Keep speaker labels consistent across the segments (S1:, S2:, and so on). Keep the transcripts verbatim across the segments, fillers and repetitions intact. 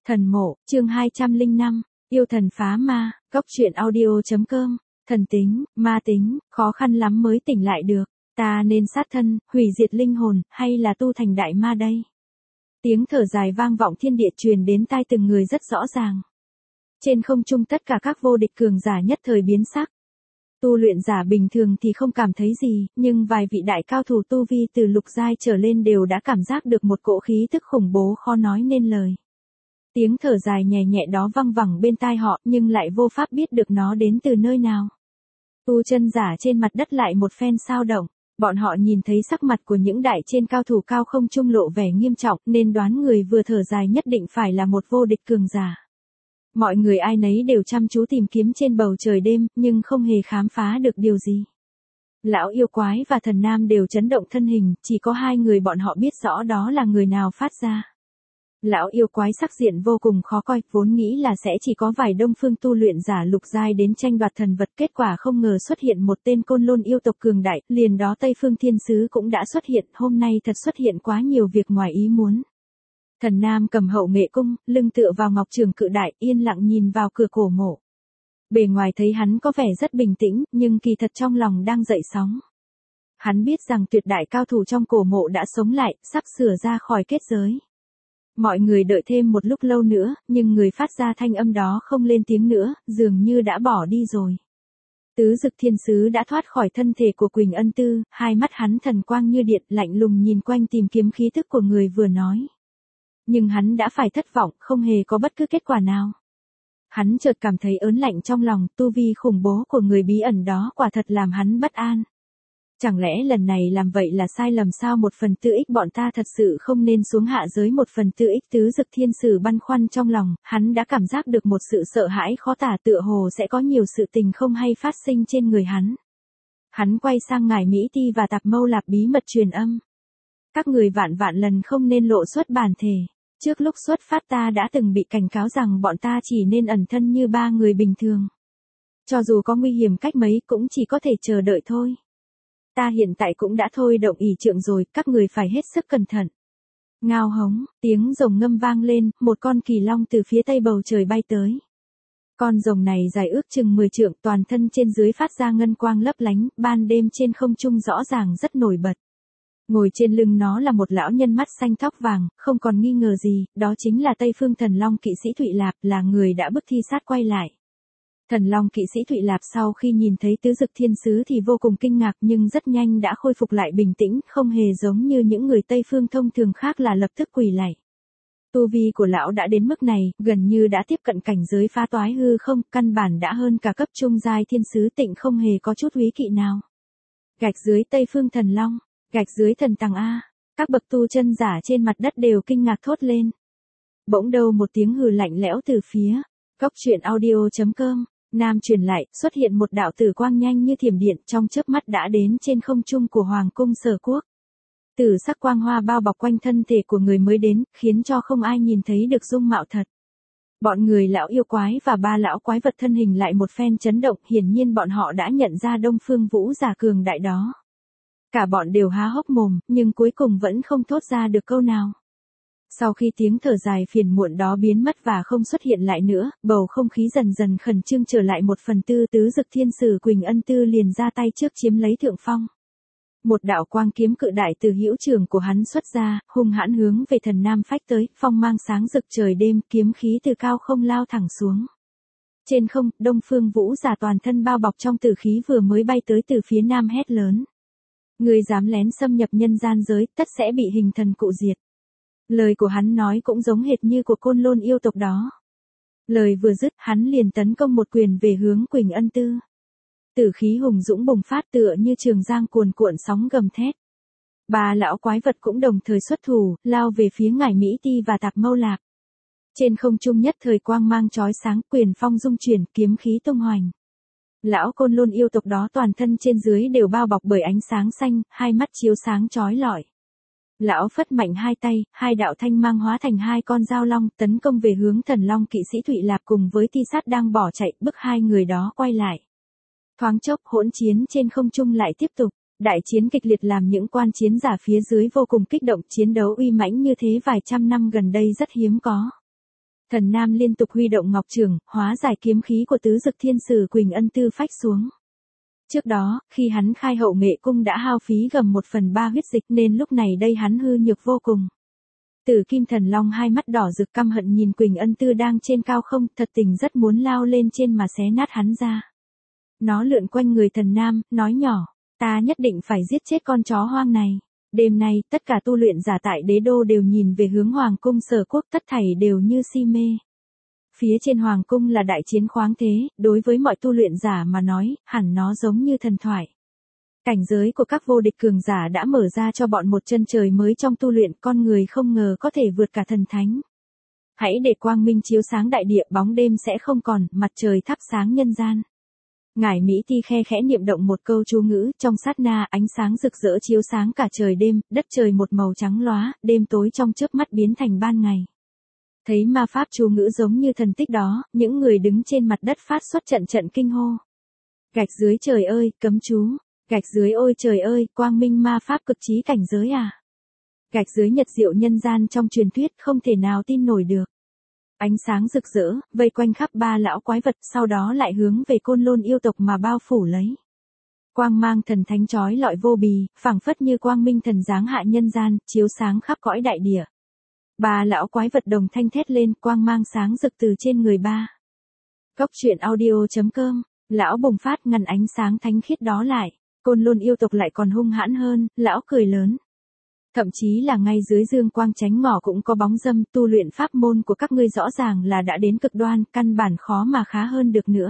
S1: Thần mộ, chương hai trăm lẻ năm, yêu thần phá ma, góc truyện audio.com, thần tính, ma tính, khó khăn lắm mới tỉnh lại được, ta nên sát thân, hủy diệt linh hồn, hay là tu thành đại ma đây? Tiếng thở dài vang vọng thiên địa truyền đến tai từng người rất rõ ràng. Trên không trung tất cả các vô địch cường giả nhất thời biến sắc. Tu luyện giả bình thường thì không cảm thấy gì, nhưng vài vị đại cao thủ tu vi từ lục giai trở lên đều đã cảm giác được một cỗ khí tức khủng bố khó nói nên lời. Tiếng thở dài nhẹ nhẹ đó văng vẳng bên tai họ nhưng lại vô pháp biết được nó đến từ nơi nào. Tu chân giả trên mặt đất lại một phen sao động, bọn họ nhìn thấy sắc mặt của những đại trên cao thủ cao không trung lộ vẻ nghiêm trọng nên đoán người vừa thở dài nhất định phải là một vô địch cường giả. Mọi người ai nấy đều chăm chú tìm kiếm trên bầu trời đêm nhưng không hề khám phá được điều gì. Lão yêu quái và thần nam đều chấn động thân hình, chỉ có hai người bọn họ biết rõ đó là người nào phát ra. Lão yêu quái sắc diện vô cùng khó coi, vốn nghĩ là sẽ chỉ có vài đông phương tu luyện giả lục giai đến tranh đoạt thần vật, kết quả không ngờ xuất hiện một tên côn lôn yêu tộc cường đại, liền đó Tây Phương Thiên Sứ cũng đã xuất hiện, hôm nay thật xuất hiện quá nhiều việc ngoài ý muốn. Thần nam cầm hậu nghệ cung, lưng tựa vào ngọc trường cự đại, yên lặng nhìn vào cửa cổ mộ. Bề ngoài thấy hắn có vẻ rất bình tĩnh, nhưng kỳ thật trong lòng đang dậy sóng. Hắn biết rằng tuyệt đại cao thủ trong cổ mộ đã sống lại, sắp sửa ra khỏi kết giới. Mọi người đợi thêm một lúc lâu nữa, nhưng người phát ra thanh âm đó không lên tiếng nữa, dường như đã bỏ đi rồi. Tứ Dực Thiên Sứ đã thoát khỏi thân thể của Quỳnh Ân Tư, hai mắt hắn thần quang như điện, lạnh lùng nhìn quanh tìm kiếm khí thức của người vừa nói. Nhưng hắn đã phải thất vọng, không hề có bất cứ kết quả nào. Hắn chợt cảm thấy ớn lạnh trong lòng, tu vi khủng bố của người bí ẩn đó quả thật làm hắn bất an. Chẳng lẽ lần này làm vậy là sai lầm sao? Một phần tư ích bọn ta thật sự không nên xuống hạ giới. Một phần tư ích Tứ Dực Thiên Sử băn khoăn trong lòng, hắn đã cảm giác được một sự sợ hãi khó tả, tựa hồ sẽ có nhiều sự tình không hay phát sinh trên người hắn. Hắn quay sang ngài Mỹ Ti và Tạp Mâu Lạp bí mật truyền âm. Các người vạn vạn lần không nên lộ xuất bản thể. Trước lúc xuất phát ta đã từng bị cảnh cáo rằng bọn ta chỉ nên ẩn thân như ba người bình thường. Cho dù có nguy hiểm cách mấy cũng chỉ có thể chờ đợi thôi. Ta hiện tại cũng đã thôi động ỷ trượng rồi, các người phải hết sức cẩn thận. Ngao hống, tiếng rồng ngâm vang lên, một con kỳ long từ phía tây bầu trời bay tới. Con rồng này dài ước chừng mười trượng, toàn thân trên dưới phát ra ngân quang lấp lánh, ban đêm trên không trung rõ ràng rất nổi bật. Ngồi trên lưng nó là một lão nhân mắt xanh tóc vàng, không còn nghi ngờ gì, đó chính là Tây Phương Thần Long kỵ sĩ Thụy Lạp, là người đã bức thi sát quay lại. Thần Long kỵ sĩ Thụy Lạp sau khi nhìn thấy Tứ Dực Thiên Sứ thì vô cùng kinh ngạc nhưng rất nhanh đã khôi phục lại bình tĩnh, không hề giống như những người Tây Phương thông thường khác là lập tức quỳ lạy. Tu vi của lão đã đến mức này, gần như đã tiếp cận cảnh giới phá toái hư không, căn bản đã hơn cả cấp trung giai thiên sứ, tịnh không hề có chút úy kỵ nào. Gạch dưới Tây Phương Thần Long, gạch dưới thần tàng A, các bậc tu chân giả trên mặt đất đều kinh ngạc thốt lên. Bỗng đâu một tiếng hừ lạnh lẽo từ phía góc truyện audio.com. Nam truyền lại, xuất hiện một đạo tử quang nhanh như thiểm điện, trong chớp mắt đã đến trên không trung của Hoàng cung Sở Quốc. Tử sắc quang hoa bao bọc quanh thân thể của người mới đến, khiến cho không ai nhìn thấy được dung mạo thật. Bọn người lão yêu quái và ba lão quái vật thân hình lại một phen chấn động, hiển nhiên bọn họ đã nhận ra Đông Phương Vũ giả cường đại đó. Cả bọn đều há hốc mồm, nhưng cuối cùng vẫn không thốt ra được câu nào. Sau khi tiếng thở dài phiền muộn đó biến mất và không xuất hiện lại nữa, bầu không khí dần dần khẩn trương trở lại. Một phần tư Tứ Dực Thiên Sử Quỳnh Ân Tư liền ra tay trước chiếm lấy thượng phong. Một đạo quang kiếm cự đại từ hữu trường của hắn xuất ra, hung hãn hướng về thần nam phách tới, phong mang sáng rực trời đêm, kiếm khí từ cao không lao thẳng xuống. Trên không, Đông Phương Vũ giả toàn thân bao bọc trong tử khí vừa mới bay tới từ phía nam hét lớn. Người dám lén xâm nhập nhân gian giới, tất sẽ bị hình thần cụ diệt. Lời của hắn nói cũng giống hệt như của côn lôn yêu tộc đó. Lời vừa dứt, hắn liền tấn công một quyền về hướng Quỳnh Ân Tư. Tử khí hùng dũng bùng phát tựa như trường giang cuồn cuộn sóng gầm thét. Ba lão quái vật cũng đồng thời xuất thủ, lao về phía ngải Mỹ Ti và Tạp Mâu Lạp. Trên không trung nhất thời quang mang chói sáng, quyền phong dung chuyển, kiếm khí tung hoành. Lão côn lôn yêu tộc đó toàn thân trên dưới đều bao bọc bởi ánh sáng xanh, hai mắt chiếu sáng chói lọi. Lão phất mạnh hai tay, hai đạo thanh mang hóa thành hai con dao long, tấn công về hướng Thần Long kỵ sĩ Thụy Lạp cùng với Ti Sát đang bỏ chạy, bức hai người đó quay lại. Thoáng chốc hỗn chiến trên không trung lại tiếp tục, đại chiến kịch liệt làm những quan chiến giả phía dưới vô cùng kích động, chiến đấu uy mãnh như thế vài trăm năm gần đây rất hiếm có. Thần Nam liên tục huy động ngọc trường, hóa giải kiếm khí của tứ dực thiên sử Quỳnh Ân Tư phách xuống. Trước đó, khi hắn khai hậu nghệ cung đã hao phí gần một phần ba huyết dịch nên lúc này đây hắn hư nhược vô cùng. Tử Kim Thần Long hai mắt đỏ rực căm hận nhìn Quỳnh Ân Tư đang trên cao không, thật tình rất muốn lao lên trên mà xé nát hắn ra. Nó lượn quanh người Thần Nam, nói nhỏ, ta nhất định phải giết chết con chó hoang này. Đêm nay, tất cả tu luyện giả tại đế đô đều nhìn về hướng Hoàng cung Sở Quốc, tất thảy đều như si mê. Phía trên Hoàng cung là đại chiến khoáng thế, đối với mọi tu luyện giả mà nói, hẳn nó giống như thần thoại. Cảnh giới của các vô địch cường giả đã mở ra cho bọn một chân trời mới trong tu luyện, con người không ngờ có thể vượt cả thần thánh. Hãy để quang minh chiếu sáng đại địa, bóng đêm sẽ không còn, mặt trời thắp sáng nhân gian. Ngải Mỹ Ti khe khẽ niệm động một câu chú ngữ, trong sát na ánh sáng rực rỡ chiếu sáng cả trời đêm, đất trời một màu trắng lóa, đêm tối trong chớp mắt biến thành ban ngày. Thấy ma pháp chú ngữ giống như thần tích đó, những người đứng trên mặt đất phát xuất trận trận kinh hô. Gạch dưới trời ơi, cấm chú. Gạch dưới ôi trời ơi, quang minh ma pháp cực trí cảnh giới à. Gạch dưới nhật diệu nhân gian trong truyền thuyết không thể nào tin nổi được. Ánh sáng rực rỡ, vây quanh khắp ba lão quái vật, sau đó lại hướng về Côn Lôn yêu tộc mà bao phủ lấy. Quang mang thần thánh chói lọi vô bì, phảng phất như quang minh thần giáng hạ nhân gian, chiếu sáng khắp cõi đại địa. Ba lão quái vật đồng thanh thét lên, quang mang sáng rực từ trên người ba. Cốc truyện audio chấm com, lão bùng phát ngăn ánh sáng thánh khiết đó lại. Côn Lôn yêu tộc lại còn hung hãn hơn, lão cười lớn. Thậm chí là ngay dưới dương quang chánh ngỏ cũng có bóng dâm, tu luyện pháp môn của các ngươi rõ ràng là đã đến cực đoan, căn bản khó mà khá hơn được nữa.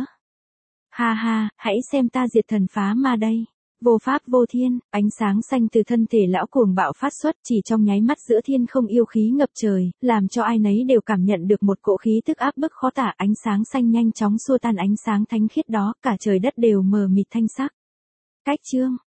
S1: Ha ha, hãy xem ta diệt thần phá ma đây. Vô pháp vô thiên, ánh sáng xanh từ thân thể lão cuồng bạo phát xuất, chỉ trong nháy mắt giữa thiên không yêu khí ngập trời, làm cho ai nấy đều cảm nhận được một cỗ khí tức áp bức khó tả. Ánh sáng xanh nhanh chóng xua tan ánh sáng thánh khiết đó, cả trời đất đều mờ mịt thanh sắc. Cách chương